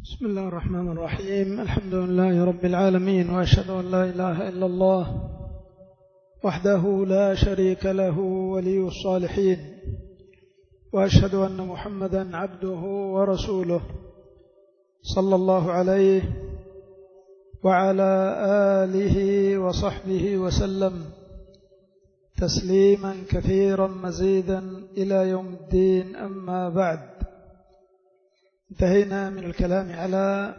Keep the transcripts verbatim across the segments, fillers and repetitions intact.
بسم الله الرحمن الرحيم. الحمد لله رب العالمين، وأشهد أن لا إله إلا الله وحده لا شريك له ولي الصالحين، وأشهد أن محمدا عبده ورسوله صلى الله عليه وعلى آله وصحبه وسلم تسليما كثيرا مزيدا إلى يوم الدين. أما بعد، انتهينا من الكلام على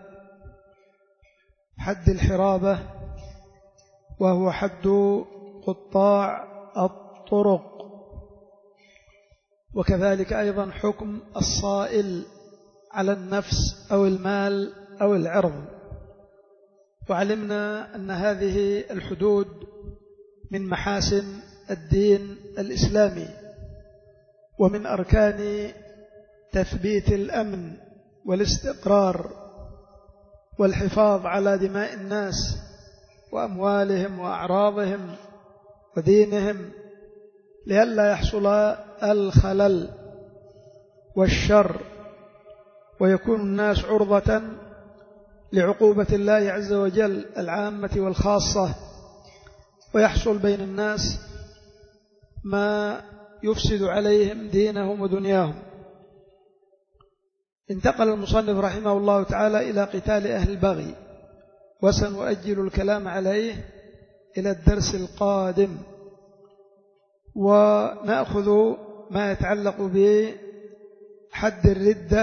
حد الحرابة، وهو حد قطاع الطرق، وكذلك أيضا حكم الصائل على النفس أو المال أو العرض. وعلمنا أن هذه الحدود من محاسن الدين الإسلامي، ومن أركان تثبيت الأمن والاستقرار والحفاظ على دماء الناس وأموالهم وأعراضهم ودينهم، لئلا يحصل الخلل والشر ويكون الناس عرضة لعقوبة الله عز وجل العامة والخاصة، ويحصل بين الناس ما يفسد عليهم دينهم ودنياهم. انتقل المصنف رحمه الله تعالى إلى قتال أهل البغي، وسنؤجل الكلام عليه إلى الدرس القادم، ونأخذ ما يتعلق بحد الردة،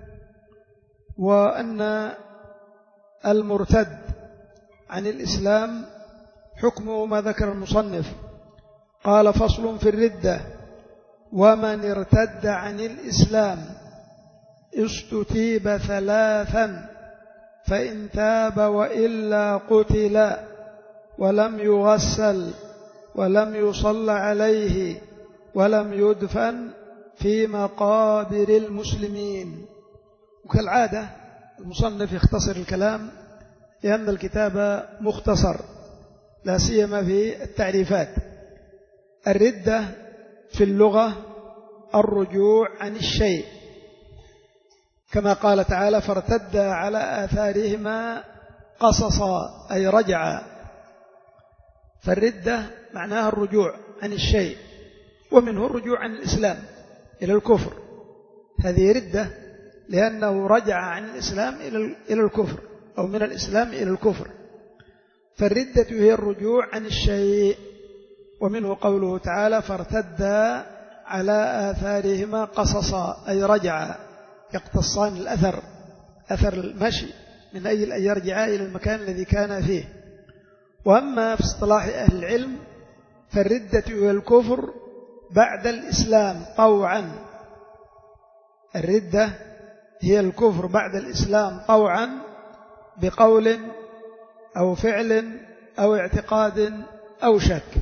وأن المرتد عن الإسلام حكمه ما ذكر المصنف. قال: فصل في الردة: ومن ارتد عن الإسلام استتيب ثلاثا، فإن تاب وإلا قتل ولم يغسل ولم يصلى عليه ولم يدفن في مقابر المسلمين. وكالعادة المصنف يختصر الكلام، لأن الكتاب مختصر لا سيما في التعريفات. الردة في اللغة الرجوع عن الشيء، كما قال تعالى: فارتد على آثارهما قصصا، أي رجع. فالردة معناها الرجوع عن الشيء، ومنه الرجوع عن الإسلام إلى الكفر. هذه ردة لأنه رجع عن الإسلام إلى الكفر، أو من الإسلام إلى الكفر. فالردة هي الرجوع عن الشيء، ومنه قوله تعالى: فارتد على آثارهما قصصا، أي رجع، يقتصان الأثر، أثر المشي من أجل أن يرجع إلى المكان الذي كان فيه. وأما في اصطلاح أهل العلم، فالردة هي الكفر بعد الإسلام طوعا. الردة هي الكفر بعد الإسلام طوعا، بقول أو فعل أو اعتقاد أو شك.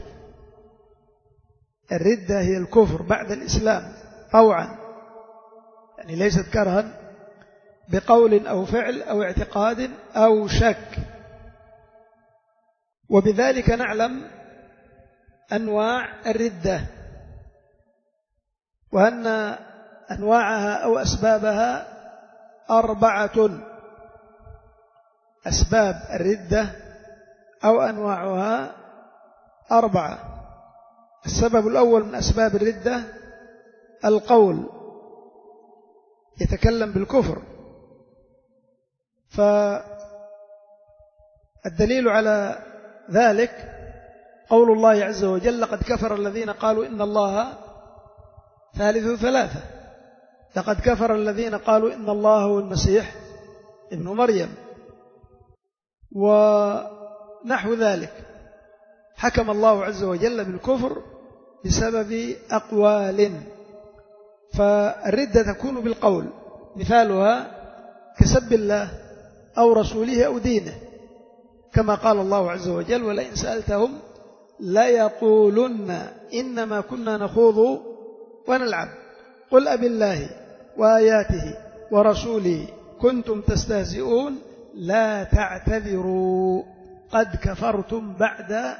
الردة هي الكفر بعد الإسلام طوعا، يعني ليست كرها، بقول أو فعل أو اعتقاد أو شك. وبذلك نعلم أنواع الردة، وأن أنواعها أو أسبابها أربعة. أسباب الردة أو أنواعها أربعة. السبب الأول من أسباب الردة القول، يتكلم بالكفر. فالدليل على ذلك قول الله عز وجل: لقد كفر الذين قالوا إن الله ثالث ثلاثة. لقد كفر الذين قالوا إن الله هو المسيح ابن مريم، ونحو ذلك. حكم الله عز وجل بالكفر بسبب أقوال. فالردة تكون بالقول، مثالها كسب الله أو رسوله أو دينه، كما قال الله عز وجل: ولئن سألتهم ليقولن إنما كنا نخوض ونلعب قل أبالله وآياته ورسوله كنتم تستهزئون لا تعتذروا قد كفرتم بعد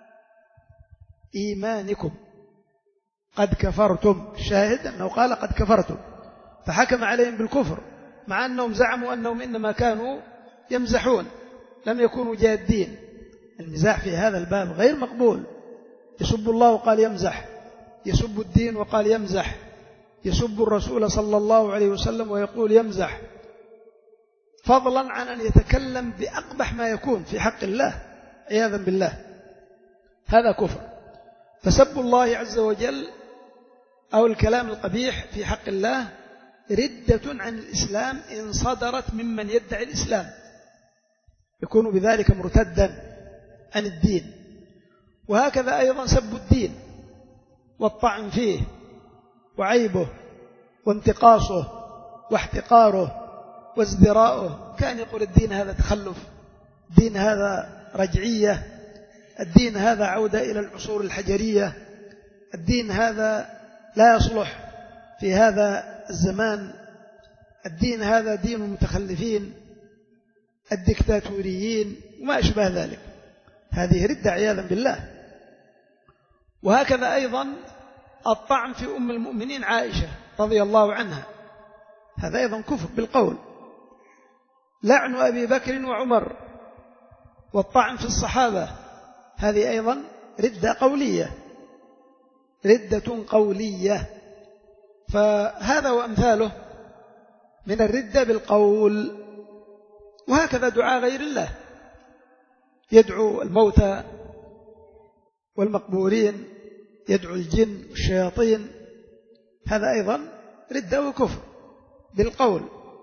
إيمانكم. قد كفرتم، الشاهد أنه قال قد كفرتم، فحكم عليهم بالكفر مع أنهم زعموا أنهم إنما كانوا يمزحون لم يكونوا جادين. المزاح في هذا الباب غير مقبول. يسب الله وقال يمزح، يسب الدين وقال يمزح، يسب الرسول صلى الله عليه وسلم ويقول يمزح، فضلا عن أن يتكلم بأقبح ما يكون في حق الله عياذا بالله. هذا كفر. فسب الله عز وجل أو الكلام القبيح في حق الله ردة عن الإسلام إن صدرت ممن يدعي الإسلام، يكون بذلك مرتدا عن الدين. وهكذا أيضا سب الدين والطعن فيه وعيبه وانتقاصه واحتقاره وازدراؤه. كان يقول الدين هذا تخلف، الدين هذا رجعية، الدين هذا عودة إلى العصور الحجرية، الدين هذا لا يصلح في هذا الزمان، الدين هذا دين المتخلفين الدكتاتوريين وما أشبه ذلك. هذه ردة عياذا بالله. وهكذا أيضا الطعن في أم المؤمنين عائشة رضي الله عنها، هذا أيضا كفر بالقول. لعن أبي بكر وعمر والطعن في الصحابة، هذه أيضا ردة قولية، ردة قولية. فهذا وأمثاله من الردة بالقول. وهكذا دعاء غير الله، يدعو الموتى والمقبورين، يدعو الجن والشياطين، هذا أيضا ردة وكفر بالقول.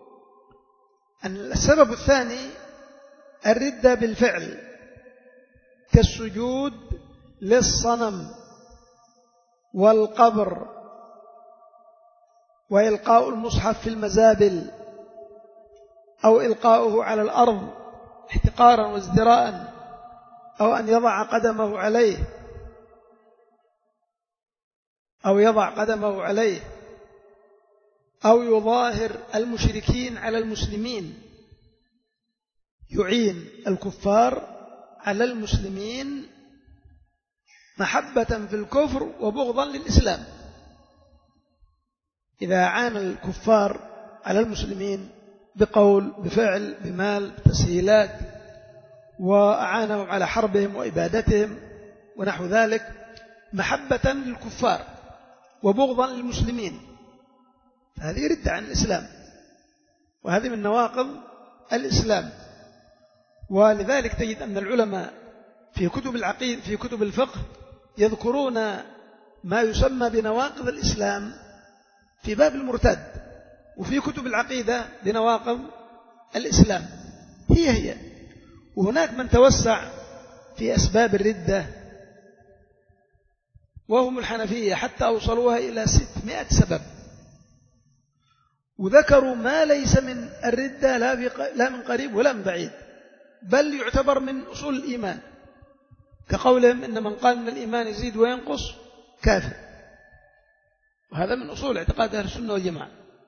السبب الثاني الردة بالفعل، كالسجود للصنم والقبر وإلقاء المصحف في المزابل أو إلقاؤه على الأرض احتقارا وازدراء، أو أن يضع قدمه عليه أو يضع قدمه عليه أو يظاهر المشركين على المسلمين، يعين الكفار على المسلمين محبة في الكفر وبغضا للإسلام. إذا عان الكفار على المسلمين بقول بفعل بمال بتسهيلات، وأعانهم على حربهم وإبادتهم ونحو ذلك محبة للكفار وبغضا للمسلمين، هذه ردة عن الإسلام، وهذه من نواقض الإسلام. ولذلك تجد أن العلماء في كتب العقيدة في كتب الفقه يذكرون ما يسمى بنواقض الإسلام في باب المرتد، وفي كتب العقيدة بنواقض الإسلام هي هي. وهناك من توسع في أسباب الردة وهم الحنفية حتى أوصلوها إلى ستمائة سبب، وذكروا ما ليس من الردة لا من قريب ولا من بعيد، بل يعتبر من أصول الإيمان، كقولهم إن من قال من الإيمان يزيد وينقص كافر، وهذا من أصول اعتقاد أهل السنة والجماعة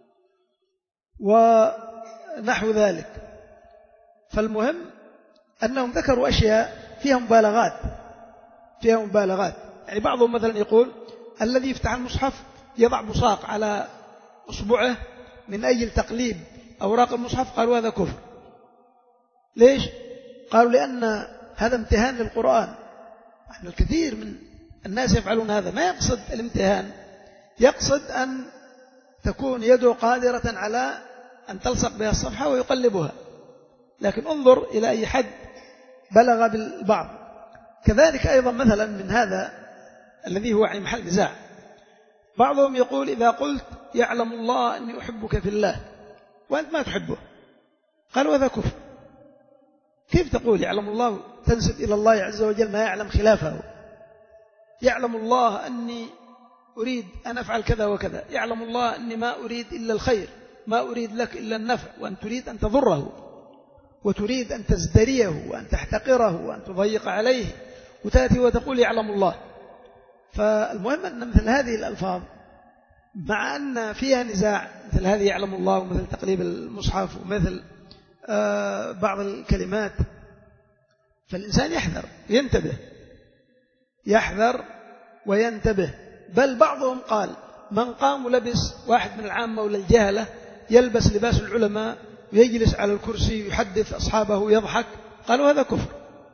ونحو ذلك. فالمهم أنهم ذكروا أشياء فيها مبالغات فيها مبالغات يعني بعضهم مثلا يقول الذي يفتح المصحف يضع بصاق على أصبعه من أجل تقليب أوراق المصحف، قالوا هذا كفر. ليش؟ قالوا لأن هذا امتهان للقرآن. الكثير من الناس يفعلون هذا، ما يقصد الامتهان، يقصد أن تكون يده قادرة على أن تلصق بها الصفحة ويقلبها، لكن انظر إلى أي حد بلغ بالبعض. كذلك أيضا مثلا من هذا الذي هو عن محل نزاع، بعضهم يقول إذا قلت يعلم الله أني أحبك في الله وأنت ما تحبه، قالوا هذا كفر. كيف تقول يعلم الله تنسب إلى الله عز وجل ما يعلم خلافه؟ يعلم الله أني أريد أن أفعل كذا وكذا، يعلم الله أني ما أريد إلا الخير، ما أريد لك إلا النفع، وأن تريد أن تضره وتريد أن تزدريه وأن تحتقره وأن تضيق عليه، وتأتي وتقول يعلم الله. فالمهم أن مثل هذه الألفاظ مع أن فيها نزاع، مثل هذه يعلم الله ومثل تقليب المصحف ومثل آه بعض الكلمات، فالإنسان يحذر ينتبه يحذر وينتبه. بل بعضهم قال من قام ولبس، واحد من العامة ولا الجهلة يلبس لباس العلماء ويجلس على الكرسي ويحدث أصحابه ويضحك، قالوا هذا كفر.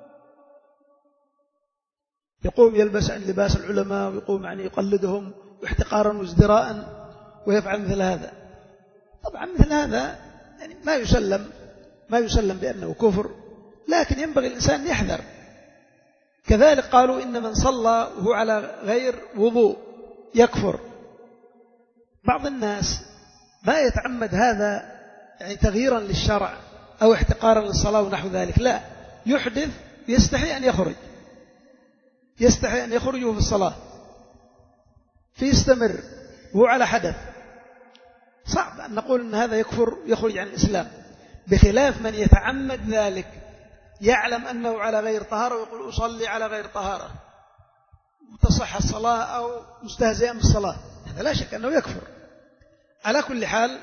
يقوم يلبس عن لباس العلماء ويقوم يعني يقلدهم واحتقارا وازدراء ويفعل مثل هذا. طبعا مثل هذا يعني ما يسلم ما يسلم بأنه كفر، لكن ينبغي الإنسان يحذر. كذلك قالوا إن من صلى وهو على غير وضوء يكفر. بعض الناس ما يتعمد هذا يعني تغييرا للشرع أو احتقارا للصلاة ونحو ذلك، لا، يحدث يستحي أن يخرج يستحي أن يخرجه في الصلاة فيستمر وهو على حدث. صعب أن نقول أن هذا يكفر يخرج عن الإسلام، بخلاف من يتعمد ذلك، يعلم أنه على غير طهارة ويقول أصلي على غير طهارة وتصح الصلاة أو مستهزئا بالصلاة، هذا لا شك أنه يكفر. على كل حال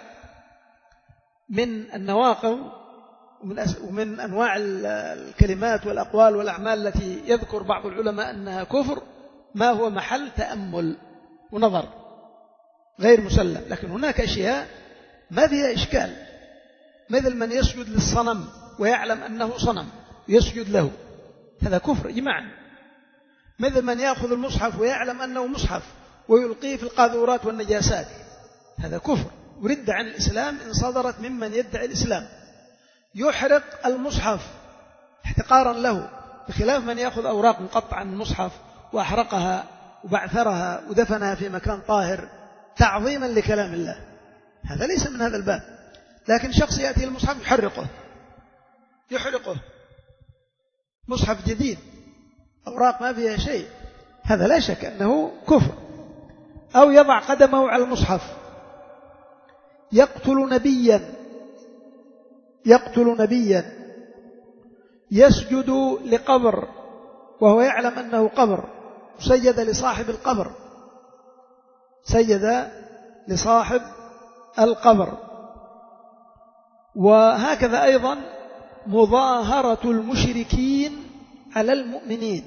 من النواقض ومن أنواع الكلمات والأقوال والأعمال التي يذكر بعض العلماء أنها كفر ما هو محل تأمل ونظر غير مسلم. لكن هناك أشياء ما فيها إشكال، مثل من يسجد للصنم ويعلم أنه صنم يسجد له، هذا كفر إجماعا. مثل من يأخذ المصحف ويعلم أنه مصحف ويلقيه في القاذورات والنجاسات، هذا كفر ورد عن الإسلام إن صدرت ممن يدعي الإسلام. يحرق المصحف احتقارا له، بخلاف من يأخذ أوراق مقطعة من المصحف وأحرقها وبعثرها ودفنها في مكان طاهر تعظيما لكلام الله، هذا ليس من هذا الباب. لكن شخص يأتي المصحف يحرقه يحرقه مصحف جديد أوراق ما فيها شيء، هذا لا شك أنه كفر. أو يضع قدمه على المصحف، يقتل نبيا يقتل نبيا يسجد لقبر وهو يعلم أنه قبر، سجد لصاحب القبر سجد لصاحب القبر. وهكذا أيضا مظاهرة المشركين على المؤمنين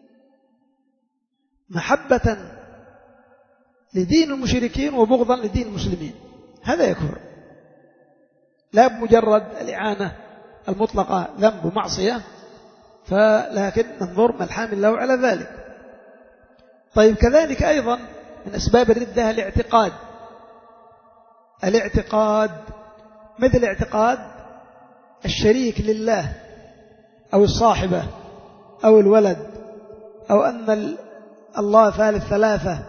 محبة لدين المشركين وبغضا لدين المسلمين، هذا يكفر. لا بمجرد الإعانة المطلقة ذنب ومعصية، فلكن ننظر ما الحامل له على ذلك. طيب كذلك أيضا من أسباب الردة الاعتقاد الاعتقاد مثل اعتقاد الشريك لله أو الصاحبة أو الولد أو أن الله ثالث ثلاثة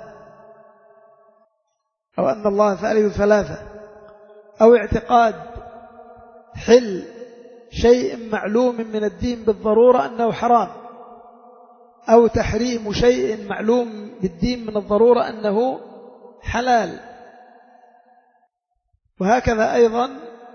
أو أن الله ثالث ثلاثة أو اعتقاد حل شيء معلوم من الدين بالضرورة أنه حرام، أو تحريم شيء معلوم بالدين من الضرورة أنه حلال. وهكذا أيضا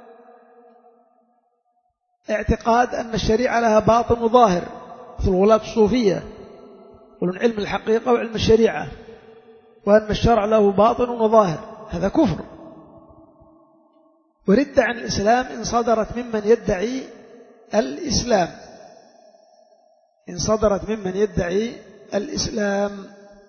اعتقاد أن الشريعة لها باطن وظاهر، مثل الغلاة الصوفية يقولون علم الحقيقة وعلم الشريعة، وأن الشرع له باطن وظاهر، هذا كفر ورد عن الإسلام إن صدرت ممن يدعي الإسلام إن صدرت ممن يدعي الإسلام.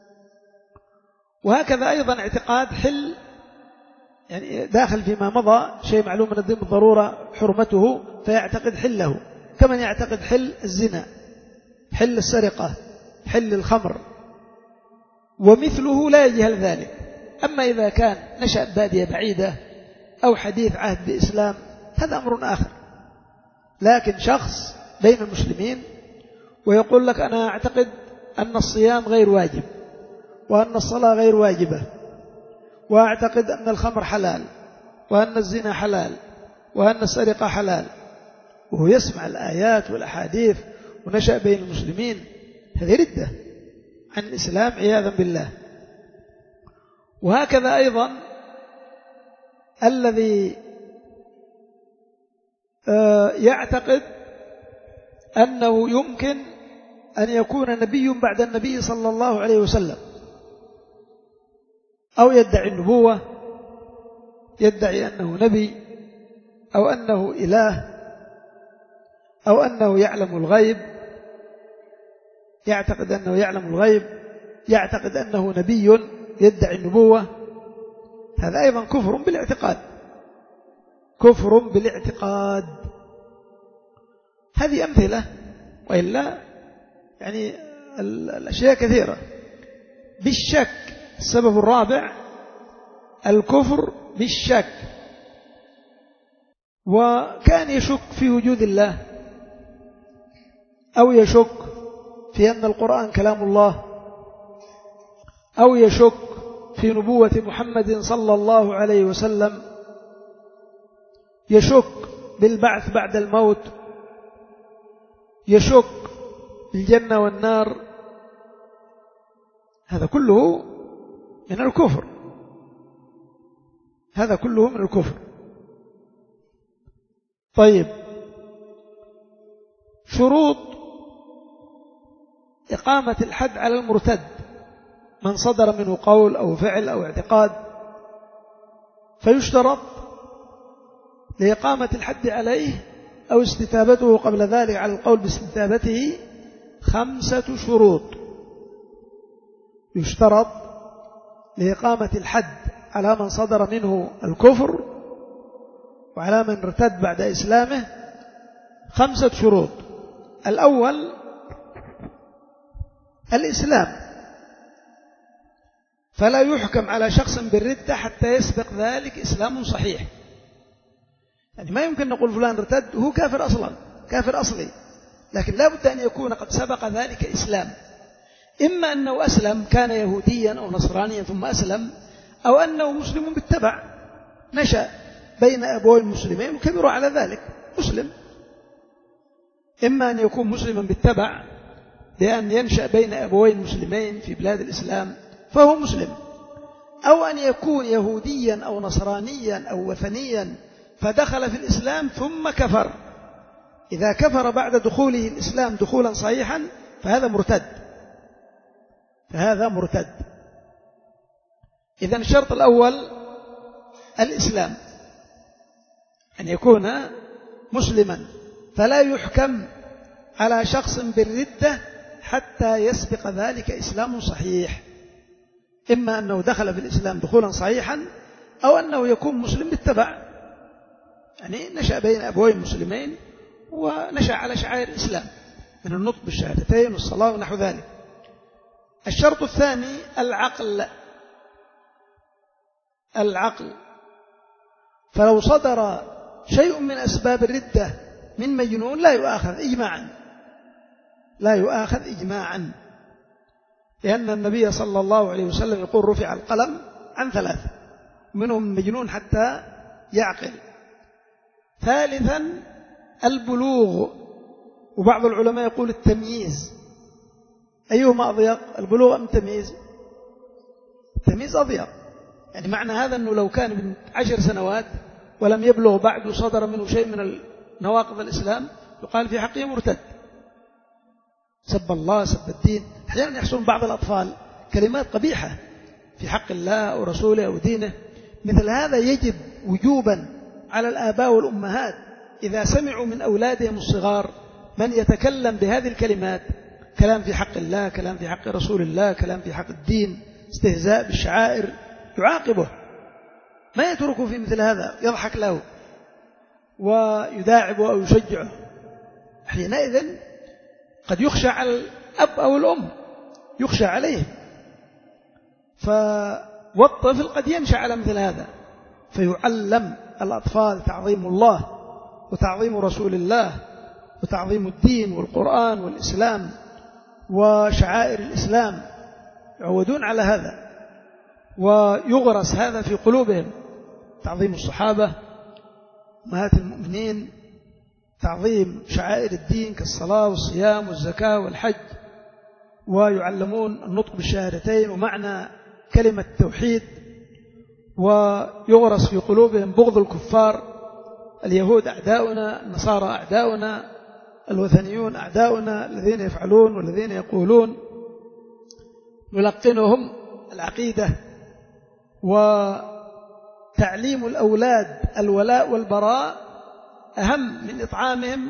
وهكذا أيضا اعتقاد حل، يعني داخل فيما مضى شيء معلوم من الدين بالضرورة حرمته فيعتقد حله، كمن يعتقد حل الزنا، حل السرقة، حل الخمر، ومثله لا يجهل ذلك. أما إذا كان نشأ بادية بعيدة أو حديث عهد بإسلام هذا أمر آخر. لكن شخص بين المسلمين ويقول لك أنا أعتقد أن الصيام غير واجب، وأن الصلاة غير واجبة، وأعتقد أن الخمر حلال، وأن الزنا حلال، وأن السرقة حلال، وهو يسمع الآيات والأحاديث ونشأ بين المسلمين، هذه ردة عن الإسلام عياذا بالله. وهكذا أيضا الذي يعتقد أنه يمكن أن يكون نبي بعد النبي صلى الله عليه وسلم، أو يدعي النبوة، يدعي أنه نبي أو أنه إله أو أنه يعلم الغيب، يعتقد أنه يعلم الغيب، يعتقد أنه نبي يدعي النبوة، هذا أيضا كفر بالاعتقاد. كفر بالاعتقاد. هذه أمثلة، وإلا يعني الأشياء كثيرة. بالشك، السبب الرابع الكفر بالشك، وكان يشك في وجود الله، أو يشك في أن القرآن كلام الله، أو يشك في نبوة محمد صلى الله عليه وسلم، يشك بالبعث بعد الموت، يشك بالجنة والنار. هذا كله من الكفر، هذا كله من الكفر. طيب، شروط إقامة الحد على المرتد من صدر منه قول أو فعل أو اعتقاد، فيشترط لإقامة الحد عليه أو استتابته قبل ذلك على القول باستتابته خمسة شروط. يشترط لإقامة الحد على من صدر منه الكفر وعلى من ارتد بعد إسلامه خمسة شروط. الأول الإسلام، فلا يحكم على شخص بالردة حتى يسبق ذلك إسلام صحيح. يعني ما يمكن نقول فلان ارتد هو كافر أصلا، كافر أصلي، لكن لا بد أن يكون قد سبق ذلك إسلام، إما أنه أسلم كان يهوديا أو نصرانيا ثم أسلم، أو أنه مسلم بالتبع نشأ بين أبوين مسلمين وكبروا على ذلك مسلم. إما أن يكون مسلما بالتبع لأن ينشأ بين أبوين مسلمين في بلاد الإسلام فهو مسلم، أو أن يكون يهوديا أو نصرانيا أو وثنيا فدخل في الإسلام ثم كفر. إذا كفر بعد دخوله الإسلام دخولا صحيحا فهذا مرتد، فهذا مرتد. إذن الشرط الأول الإسلام، أن يكون مسلما، فلا يحكم على شخص بالردة حتى يسبق ذلك إسلام صحيح، إما أنه دخل في الإسلام دخولا صحيحا أو أنه يكون مسلم بالتبع، يعني نشأ بين أبوين مسلمين ونشأ على شعائر الإسلام من النطق بالشهادتين والصلاة ونحو ذلك. الشرط الثاني العقل، العقل، فلو صدر شيء من أسباب الردة من مجنون لا يؤاخذ إجماعا، لا يؤاخذ إجماعا، لأن النبي صلى الله عليه وسلم يقول رفع القلم عن ثلاثة منهم مجنون حتى يعقل. ثالثا البلوغ، وبعض العلماء يقول التمييز، أيهما أضيق، البلوغ أم التمييز؟ التمييز أضيق، يعني معنى هذا أنه لو كان من عشر سنوات ولم يبلغ بعد وصدر منه شيء من نواقض الإسلام يقال في حقه مرتد، سب الله سب الدين. أحيانا يحصل بعض الأطفال كلمات قبيحة في حق الله أو رسوله أو دينه، مثل هذا يجب وجوبا على الآباء والأمهات إذا سمعوا من أولادهم الصغار من يتكلم بهذه الكلمات، كلام في حق الله، كلام في حق رسول الله، كلام في حق الدين، استهزاء بالشعائر، يعاقبه، ما يتركه في مثل هذا، يضحك له ويداعبه أو يشجعه. حينئذ قد يخشى على الأب أو الأم، يخشى عليه، والطفل قد ينشأ على مثل هذا، فيعلم الأطفال تعظيم الله وتعظيم رسول الله وتعظيم الدين والقرآن والإسلام وشعائر الإسلام، يعودون على هذا ويغرس هذا في قلوبهم، تعظيم الصحابة أمهات المؤمنين، تعظيم شعائر الدين كالصلاة والصيام والزكاة والحج، ويعلمون النطق بالشهادتين ومعنى كلمة التوحيد، ويغرس في قلوبهم بغض الكفار، اليهود أعداؤنا، النصارى أعداؤنا، الوثنيون أعداؤنا، الذين يفعلون والذين يقولون، نلقنهم العقيدة. وتعليم الأولاد الولاء والبراء أهم من إطعامهم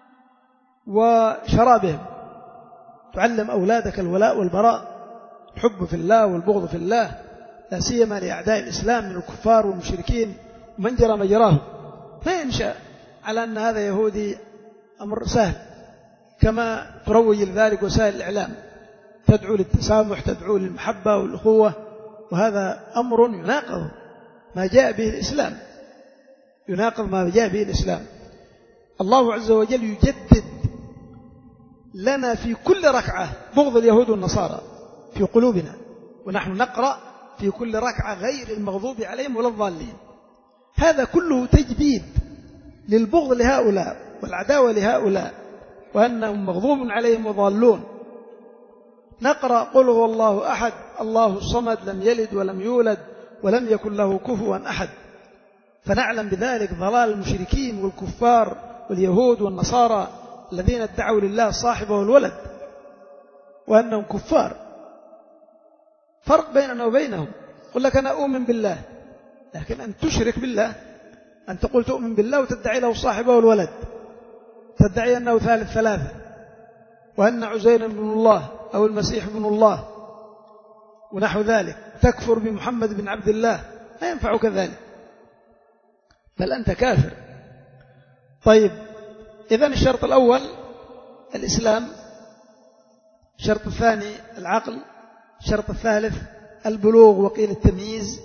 وشرابهم، تعلم أولادك الولاء والبراء، الحب في الله والبغض في الله، لا سيما لأعداء الإسلام من الكفار والمشركين ومن جرى مجراه. ما ينشأ على أن هذا يهودي أمر سهل كما تروج لذلك وسائل الإعلام، تدعو للتسامح، تدعو للمحبة والأخوة، وهذا أمر يناقض ما جاء به الإسلام، يناقض ما جاء به الإسلام. الله عز وجل يجدد لنا في كل ركعة بغض اليهود والنصارى في قلوبنا، ونحن نقرأ في كل ركعة غير المغضوب عليهم ولا الضالين. هذا كله تجديد للبغض لهؤلاء والعداوة لهؤلاء، وأنهم مغضوب عليهم وضالون. نقرأ قل هو الله أحد الله الصمد لم يلد ولم يولد ولم يكن له كفوا أحد، فنعلم بذلك ضلال المشركين والكفار واليهود والنصارى الذين ادعوا لله الصاحب والولد وأنهم كفار. فرق بيننا وبينهم. قل لك أنا أؤمن بالله، لكن أن تشرك بالله، أن تقول تؤمن بالله وتدعي له الصاحب والولد، تدعي أنه ثالث ثلاثة، وأن عزير ابن الله أو المسيح ابن الله ونحو ذلك، تكفر بمحمد بن عبد الله، ما ينفعك ذلك، بل أنت كافر. طيب، إذن الشرط الأول الإسلام، الشرط الثاني العقل، الشرط الثالث البلوغ وقيل التمييز،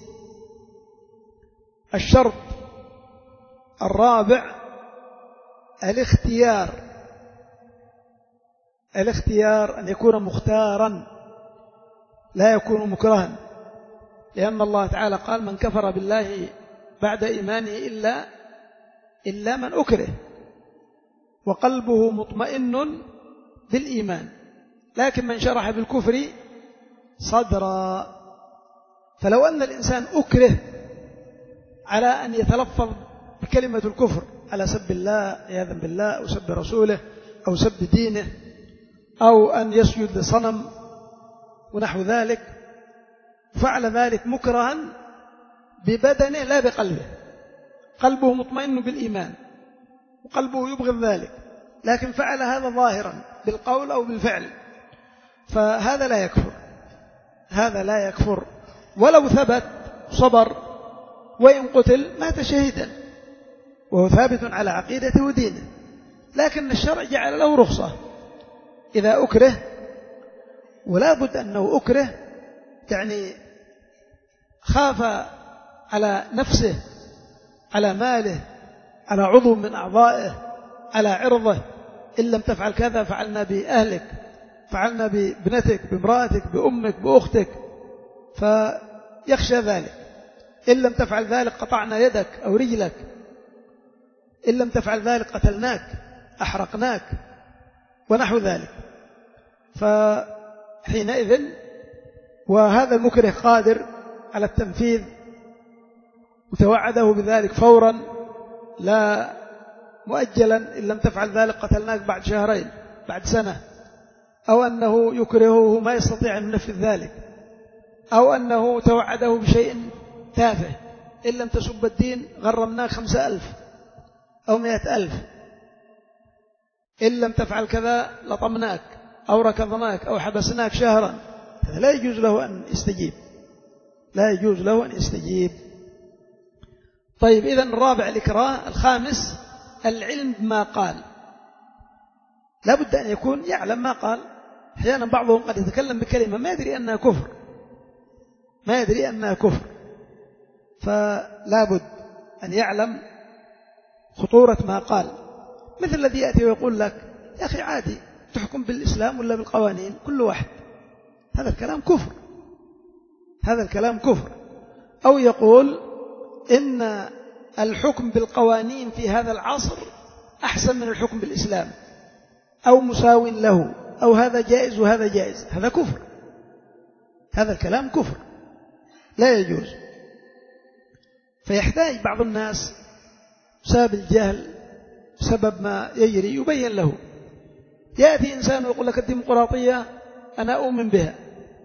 الشرط الرابع الاختيار، الاختيار أن يكون مختارا لا يكون مكرها، لأن الله تعالى قال من كفر بالله بعد إيمانه إلا إلا من أكره وقلبه مطمئن بالإيمان، لكن من شرح بالكفر صدرا. فلو أن الإنسان أكره على أن يتلفظ بكلمة الكفر على سب الله عياذا بالله أو سب رسوله أو سب دينه أو أن يسجد لصنم ونحو ذلك، فعل ذلك مكرها ببدنه لا بقلبه، قلبه مطمئن بالإيمان وقلبه يبغض ذلك، لكن فعل هذا ظاهرا بالقول أو بالفعل، فهذا لا يكفر، هذا لا يكفر. ولو ثبت صبر وإن قتل مات شهيدا وهو ثابت على عقيدته ودينه، لكن الشرع جعل له رخصة إذا أكره، ولا بد أنه أكره يعني خاف على نفسه، على ماله، على عضو من أعضائه، على عرضه، إن لم تفعل كذا فعلنا بأهلك، فعلنا بابنتك، بامرأتك، بأمك، بأختك، فيخشى ذلك. إن لم تفعل ذلك قطعنا يدك أو رجلك، إن لم تفعل ذلك قتلناك، أحرقناك ونحو ذلك. فحينئذ وهذا المكره قادر على التنفيذ وتوعده بذلك فورا لا مؤجلا، إن لم تفعل ذلك قتلناك بعد شهرين بعد سنة، أو أنه يكرهه ما يستطيع أن ينفذ ذلك، أو أنه توعده بشيء تافه، إن لم تسب الدين غرمناك خمسة ألف أو مئة ألف، إن لم تفعل كذا لطمناك أو ركضناك أو حبسناك شهرا. هذا لا يجوز له أن يستجيب، لا يجوز له أن يستجيب. طيب، إذن الرابع الإكراه. الخامس العلم بما قال، لا بد أن يكون يعلم ما قال. أحيانا بعضهم قد يتكلم بكلمة ما يدري أنها كفر، ما يدري أنها كفر، فلا بد أن يعلم خطورة ما قال. مثل الذي يأتي ويقول لك يا أخي عادي تحكم بالإسلام ولا بالقوانين كل واحد، هذا الكلام كفر، هذا الكلام كفر. أو يقول إن الحكم بالقوانين في هذا العصر أحسن من الحكم بالإسلام أو مساو له، أو هذا جائز وهذا جائز، هذا كفر، هذا الكلام كفر لا يجوز. فيحتاج بعض الناس بسبب الجهل، بسبب ما يجري، يبين له. يأتي إنسان ويقول لك الديمقراطية أنا أؤمن بها،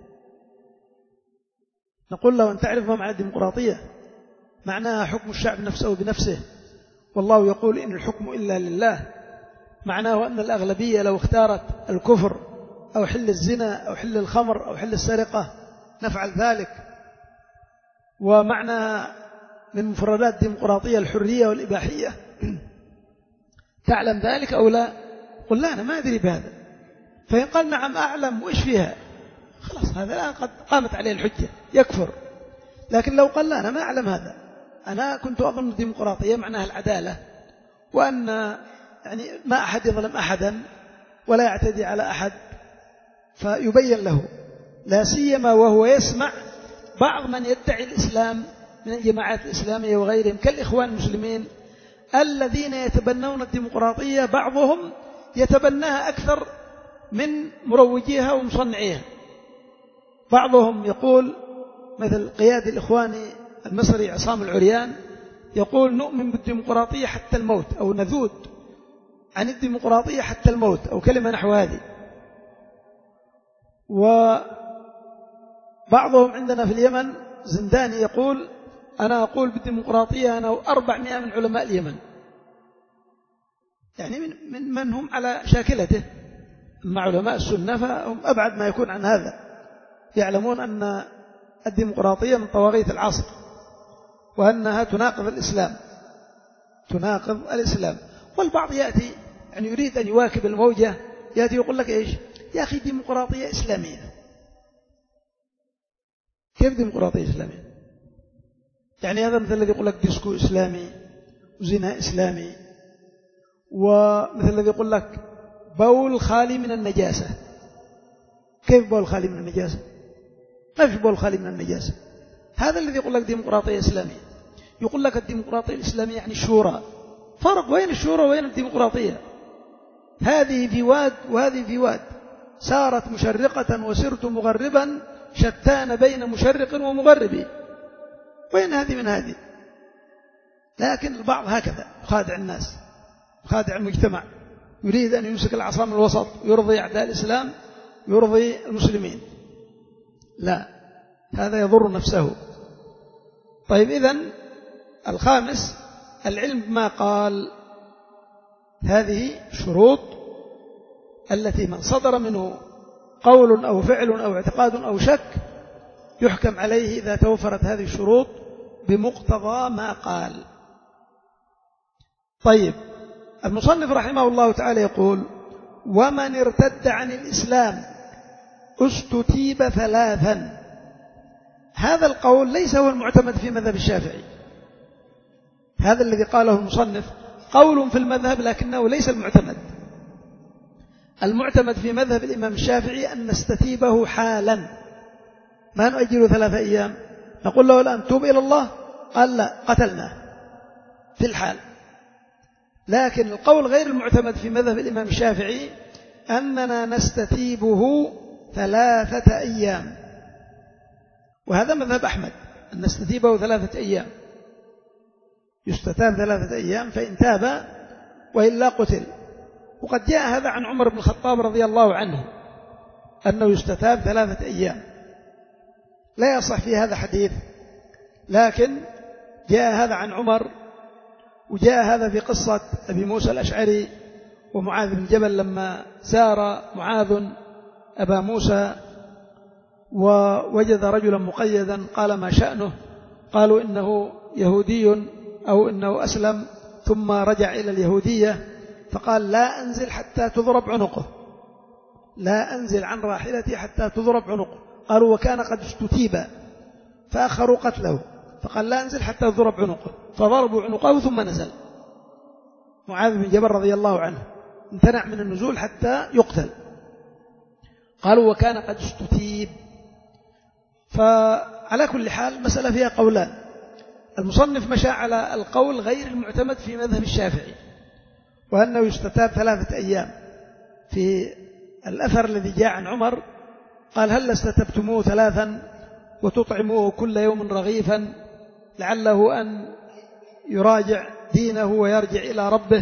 نقول له أن تعرف ما معنى الديمقراطية؟ معناها حكم الشعب نفسه بنفسه، والله يقول إن الحكم إلا لله. معناه أن الأغلبية لو اختارت الكفر أو حل الزنا أو حل الخمر أو حل السرقة نفعل ذلك. ومعنى من مفردات الديمقراطية الحرية والإباحية، تعلم ذلك أو لا؟ قل لا أنا ما أدري بهذا. فإن قال نعم أعلم وإيش فيها، خلاص هذا الآن قد قامت عليه الحجة يكفر. لكن لو قال لا أنا ما أعلم هذا، أنا كنت أظن الديمقراطية معناها العدالة، وأن يعني ما أحد يظلم أحدا ولا يعتدي على أحد، فيبين له، لا سيما وهو يسمع بعض من يدعي الإسلام من الجماعات الإسلامية وغيرهم كالإخوان المسلمين الذين يتبنون الديمقراطية، بعضهم يتبناها أكثر من مروجيها ومصنعيها. بعضهم يقول مثل قيادي الإخواني المصري عصام العريان يقول نؤمن بالديمقراطية حتى الموت، أو نذود عن الديمقراطية حتى الموت، أو كلمة نحو هذه. وبعضهم عندنا في اليمن زنداني يقول أنا أقول بالديمقراطية أنا وأربعمائة من علماء اليمن، يعني من, من, من هم على شاكلته. أما علماء السنة فهم أبعد ما يكون عن هذا، يعلمون أن الديمقراطية من طواغيت العصر، وأنها تناقض الإسلام تناقض الإسلام. والبعض يأتي يعني يريد أن يواكب الموجة، يأتي يقول لك إيش يا أخي ديمقراطية إسلامية. كيف ديمقراطية إسلامية؟ يعني هذا مثل الذي يقول لك ديسكو إسلامي وزنا إسلامي، ومثل الذي يقول لك بول خالي من النجاسة. كيف بول خالي من النجاسة؟ ما في بول خالي من النجاسة. هذا الذي يقول لك ديمقراطية إسلامية. يقول لك الديمقراطية الإسلامية يعني الشورى. فرق وين الشورى وين الديمقراطية؟ هذه في واد وهذه في واد، سارت مشرقة وسرت مغربا، شتان بين مشرق ومغرب. وين هذه من هذه؟ لكن البعض هكذا يخادع الناس، يخادع المجتمع، يريد أن يمسك العصا من الوسط، يرضي أعداء الإسلام، يرضي المسلمين. لا، هذا يضر نفسه. طيب إذن الخامس العلم بما قال. هذه شروط التي من صدر منه قول أو فعل أو اعتقاد أو شك يحكم عليه إذا توفرت هذه الشروط بمقتضى ما قال. طيب المصنف رحمه الله تعالى يقول ومن ارتد عن الإسلام استتيب ثلاثا. هذا القول ليس هو المعتمد في مذهب الشافعي. هذا الذي قاله المصنف قول في المذهب لكنه ليس المعتمد. المعتمد في مذهب الإمام الشافعي أن نستتيبه حالا، ما نؤجل ثلاثة أيام، نقول له الآن توب إلى الله، قال لا قتلناه في الحال. لكن القول غير المعتمد في مذهب الإمام الشافعي أننا نستتيبه ثلاثة أيام، وهذا مذهب أحمد أن نستتيبه ثلاثة أيام، يستتاب ثلاثة أيام، فإن تاب وإلا قتل. وقد جاء هذا عن عمر بن الخطاب رضي الله عنه أنه يستتاب ثلاثة أيام. لا يصح في هذا حديث، لكن جاء هذا عن عمر، وجاء هذا في قصة أبي موسى الأشعري ومعاذ بن جبل لما سار معاذ أبا موسى ووجد رجلا مقيدا، قال ما شأنه؟ قالوا إنه يهودي أو إنه أسلم ثم رجع إلى اليهودية، فقال لا أنزل حتى تضرب عنقه، لا أنزل عن راحلتي حتى تضرب عنقه. قالوا وكان قد استتيب فأخروا قتله، فقال لا أنزل حتى تضرب عنقه، فضربوا عنقه ثم نزل. معاذ بن جبل رضي الله عنه امتنع من النزول حتى يقتل. قالوا وكان قد استتيب. فعلى كل حال مسألة فيها قولان. المصنف مشى على القول غير المعتمد في مذهب الشافعي، وأنه يستتاب ثلاثة أيام. في الأثر الذي جاء عن عمر قال هل استتبتموه ثلاثا وتطعموه كل يوم رغيفا لعله أن يراجع دينه ويرجع إلى ربه.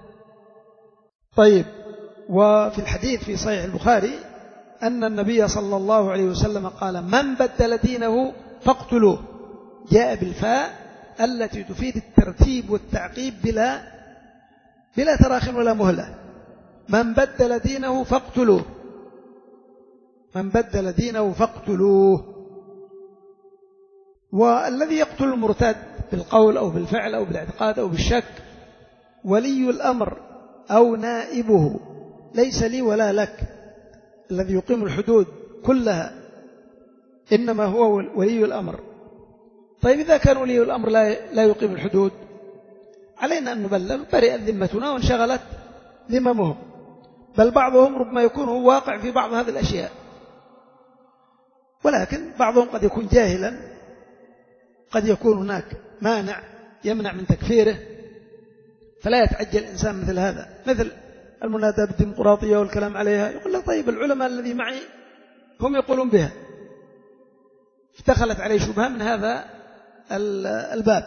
طيب، وفي الحديث في صحيح البخاري أن النبي صلى الله عليه وسلم قال من بدل دينه فاقتلوه، جاء بالفاء التي تفيد الترتيب والتعقيب بلا بلا تراخٍ ولا مهلة. من بدل دينه فاقتلوه، من بدل دينه فاقتلوه. والذي يقتل المرتد بالقول أو بالفعل أو بالاعتقاد أو بالشك. ولي الأمر أو نائبه ليس لي ولا لك، الذي يقيم الحدود كلها إنما هو ولي الأمر. طيب إذا كان ولي الأمر لا لا يقيم الحدود علينا أن نبلغ، برئت ذمتنا وانشغلت ذممهم. بل بعضهم ربما يكون هو واقع في بعض هذه الأشياء، ولكن بعضهم قد يكون جاهلا، قد يكون هناك مانع يمنع من تكفيره، فلا يتعجل الإنسان مثل هذا، مثل المنادى بالديمقراطية والكلام عليها. يقول لك طيب العلماء الذي معي هم يقولون بها، افتخلت عليه شبهة من هذا الباب.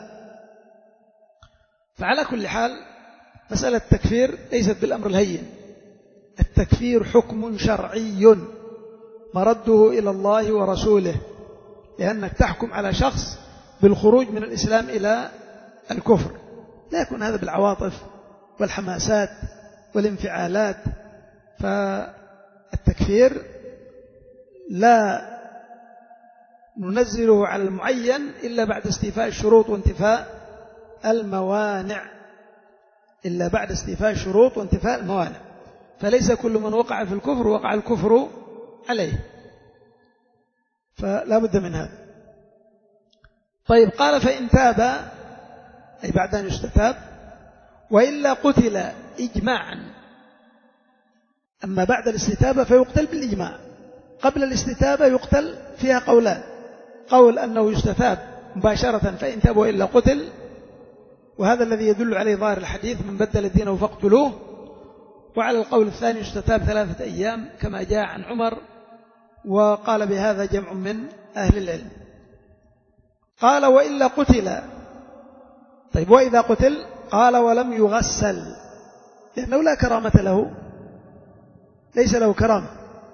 فعلى كل حال مسألة التكفير ليست بالأمر الهين. التكفير حكم شرعي مرده إلى الله ورسوله، لأنك تحكم على شخص بالخروج من الإسلام إلى الكفر، لا يكون هذا بالعواطف والحماسات والانفعالات. فالتكفير لا ننزله على المعين إلا بعد استيفاء الشروط وانتفاء الموانع، إلا بعد استيفاء الشروط وانتفاء الموانع. فليس كل من وقع في الكفر وقع الكفر عليه، فلا بد من هذا. طيب قال فإن تاب، أي بعد أن يستتاب، وإلا قتل إجماعا. أما بعد الاستتابة فيقتل بالإجماع، قبل الاستتابة يقتل فيها قولان: قول أنه يستتاب مباشرة فإن تاب وإلا قتل، وهذا الذي يدل عليه ظاهر الحديث: من بدل دينه فاقتلوه. وعلى القول الثاني يستتاب ثلاثة أيام كما جاء عن عمر، وقال بهذا جمع من أهل العلم. قال وإلا قتل. طيب وإذا قتل؟ قال ولم يغسل، لأنه لا كرامة له، ليس له كرامة.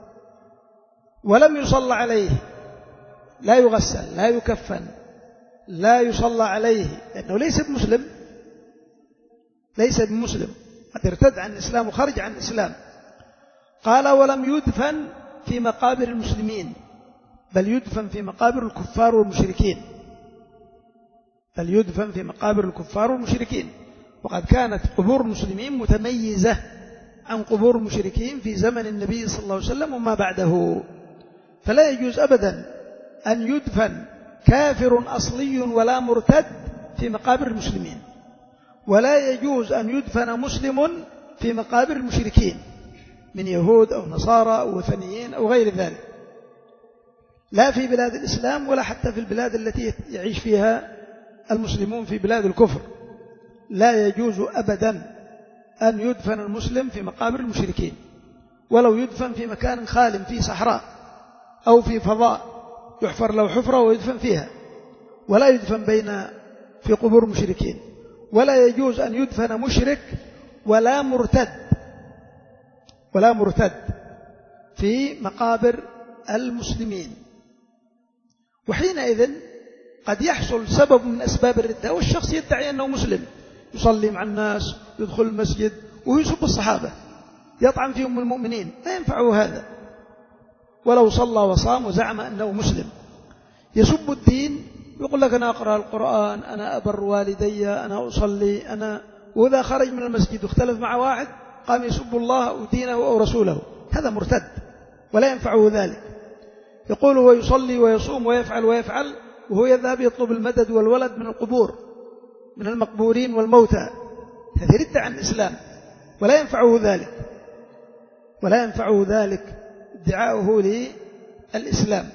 ولم يصلى عليه، لا يغسل، لا يكفن، لا يصلى عليه، لأنه ليس بمسلم، ليس بمسلم، قد ارتد عن الإسلام وخرج عن الإسلام. قال ولم يدفن في مقابر المسلمين، بل يدفن في مقابر الكفار والمشركين، بل يدفن في مقابر الكفار والمشركين. وقد كانت قبور المسلمين متميزة عن قبور المشركين في زمن النبي صلى الله عليه وسلم وما بعده. فلا يجوز أبدا أن يدفن كافر أصلي ولا مرتد في مقابر المسلمين، ولا يجوز أن يدفن مسلم في مقابر المشركين من يهود أو نصارى أو وثنيين أو غير ذلك، لا في بلاد الإسلام ولا حتى في البلاد التي يعيش فيها المسلمون في بلاد الكفر. لا يجوز أبدا أن يدفن المسلم في مقابر المشركين، ولو يدفن في مكان خال في صحراء أو في فضاء يحفر له حفرة ويدفن فيها، ولا يدفن بين في قبور المشركين. ولا يجوز أن يدفن مشرك ولا مرتد، ولا مرتد في مقابر المسلمين. وحينئذ قد يحصل سبب من أسباب الردة، والشخص يدعي أنه مسلم، يصلي مع الناس، يدخل المسجد ويسب الصحابة، يطعن فيهم المؤمنين، لا ينفعه هذا. ولو صلى وصام وزعم أنه مسلم، يسب الدين، يقول لك أنا أقرأ القرآن، أنا أبر والدي، أنا أصلي، أنا، وإذا خرج من المسجد واختلف مع واحد قام يسب الله ودينه أو رسوله، هذا مرتد ولا ينفعه ذلك. يقول هو يصلي ويصوم ويفعل ويفعل وهو يذهب يطلب المدد والولد من القبور، من المقبورين والموتى، هذه ردة عن الإسلام، ولا ينفعه ذلك، ولا ينفعه ذلك ادعاؤه للإسلام.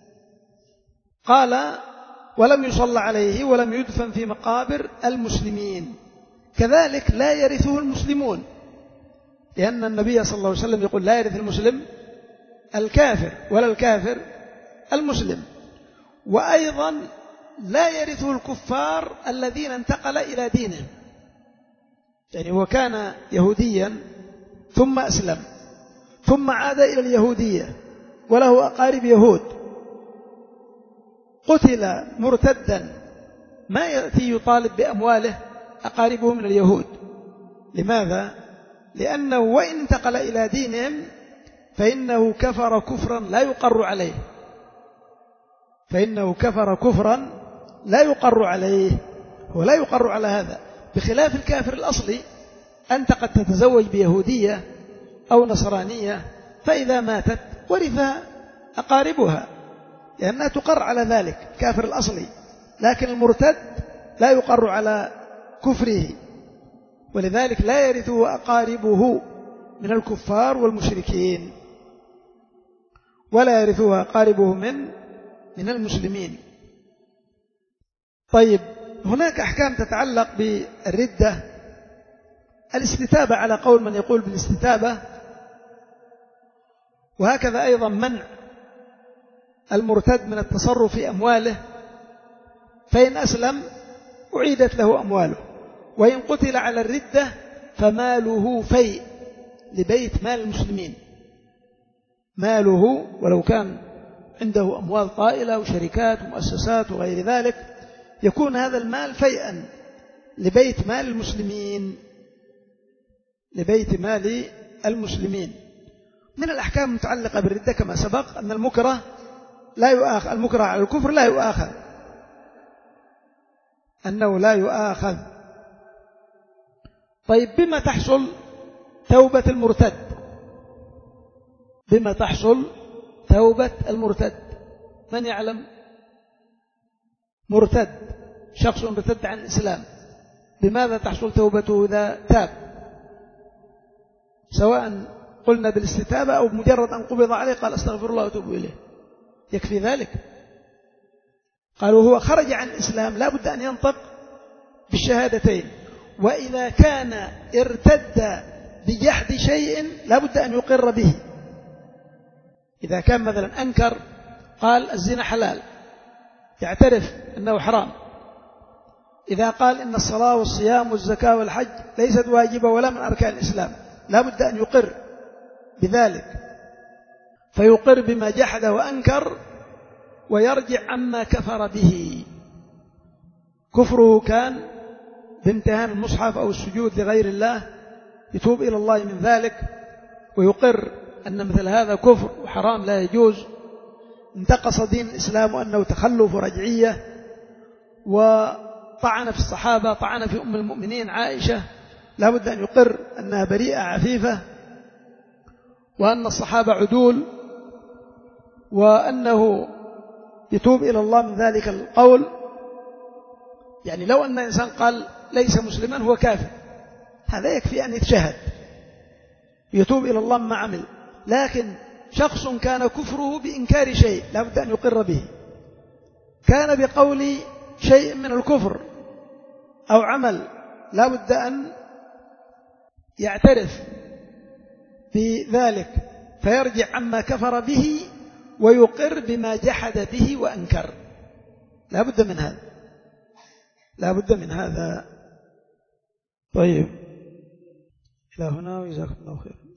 قال ولم يصلى عليه ولم يدفن في مقابر المسلمين. كذلك لا يرثه المسلمون، لأن النبي صلى الله عليه وسلم يقول لا يرث المسلم الكافر ولا الكافر المسلم. وأيضا لا يرثه الكفار الذين انتقل إلى دينهم، يعني هو كان يهوديا ثم أسلم ثم عاد إلى اليهودية وله أقارب يهود، قتل مرتدا، ما يأتي يطالب بأمواله أقاربه من اليهود. لماذا؟ لأنه وإن انتقل إلى دينهم فإنه كفر كفرا لا يقر عليه، فإنه كفر كفرا لا يقر عليه، هو لا يقر على هذا، بخلاف الكافر الأصلي. أنت قد تتزوج بيهودية أو نصرانية، فإذا ماتت ورث أقاربها لأنها تقر على ذلك، الكافر الأصلي. لكن المرتد لا يقر على كفره، ولذلك لا يرثه أقاربه من الكفار والمشركين، ولا يرثه أقاربه من من المسلمين. طيب، هناك أحكام تتعلق بالردة. الاستتابة على قول من يقول بالاستتابة، وهكذا أيضا منع المرتد من التصرف في أمواله، فإن أسلم أعيدت له أمواله، وإن قتل على الردة فماله فيء لبيت مال المسلمين. ماله ولو كان عنده أموال طائلة وشركات ومؤسسات وغير ذلك، يكون هذا المال فيئا لبيت مال المسلمين، لبيت مال المسلمين. من الأحكام المتعلقة بالردة كما سبق أن المكره لا يؤاخذ، المكره على الكفر لا يؤاخذ، أنه لا يؤاخذ. طيب، بما تحصل توبة المرتد؟ بما تحصل توبة المرتد؟ من يعلم؟ مرتد، شخص ارتد عن الإسلام، بماذا تحصل توبته إذا تاب؟ سواء قلنا بالاستتابة أو بمجرد أن قبض عليه قال أستغفر الله وأتوب إليه، يكفي ذلك؟ قالوا هو خرج عن الإسلام لا بد أن ينطق بالشهادتين، وإذا كان ارتد بجحد شيء لا بد أن يقر به. إذا كان مثلا أنكر، قال الزنا حلال، يعترف أنه حرام. إذا قال إن الصلاة والصيام والزكاة والحج ليست واجبة ولا من أركان الإسلام، لا بد أن يقر بذلك، فيقر بما جحد وأنكر ويرجع عما كفر به. كفره كان بامتهان المصحف أو السجود لغير الله، يتوب إلى الله من ذلك ويقر أن مثل هذا كفر وحرام لا يجوز، انتقص دين الإسلام وأنه تخلف ورجعية، وطعن في الصحابة، طعن في أم المؤمنين عائشة، لا بد أن يقر أنها بريئة عفيفة، وأن الصحابة عدول، وأنه يتوب إلى الله من ذلك القول. يعني لو أن إنسان قال ليس مسلما هو كافر، هذا يكفي أن يتشهد يتوب إلى الله ما عمل. لكن شخص كان كفره بإنكار شيء لا بد أن يقر به، كان بقول شيء من الكفر أو عمل لا بد أن يعترف بذلك، فيرجع عما كفر به ويقر بما جحد به وأنكر. لا بد من هذا، لا بد من هذا. طيب، إلى هنا وجزاكم الله خير.